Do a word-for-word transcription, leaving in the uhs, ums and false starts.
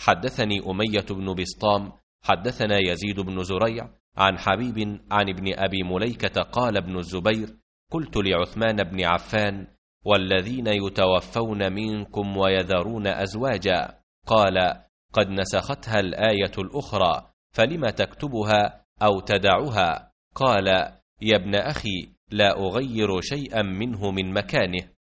حدثني أمية بن بسطام حدثنا يزيد بن زريع عن حبيب عن ابن أبي مليكة قال ابن الزبير: قلت لعثمان بن عفان: والذين يتوفون منكم ويذرون أزواجا، قال: قد نسختها الآية الأخرى، فلم تكتبها أو تدعها؟ قال: يا ابن أخي، لا أغير شيئا منه من مكانه.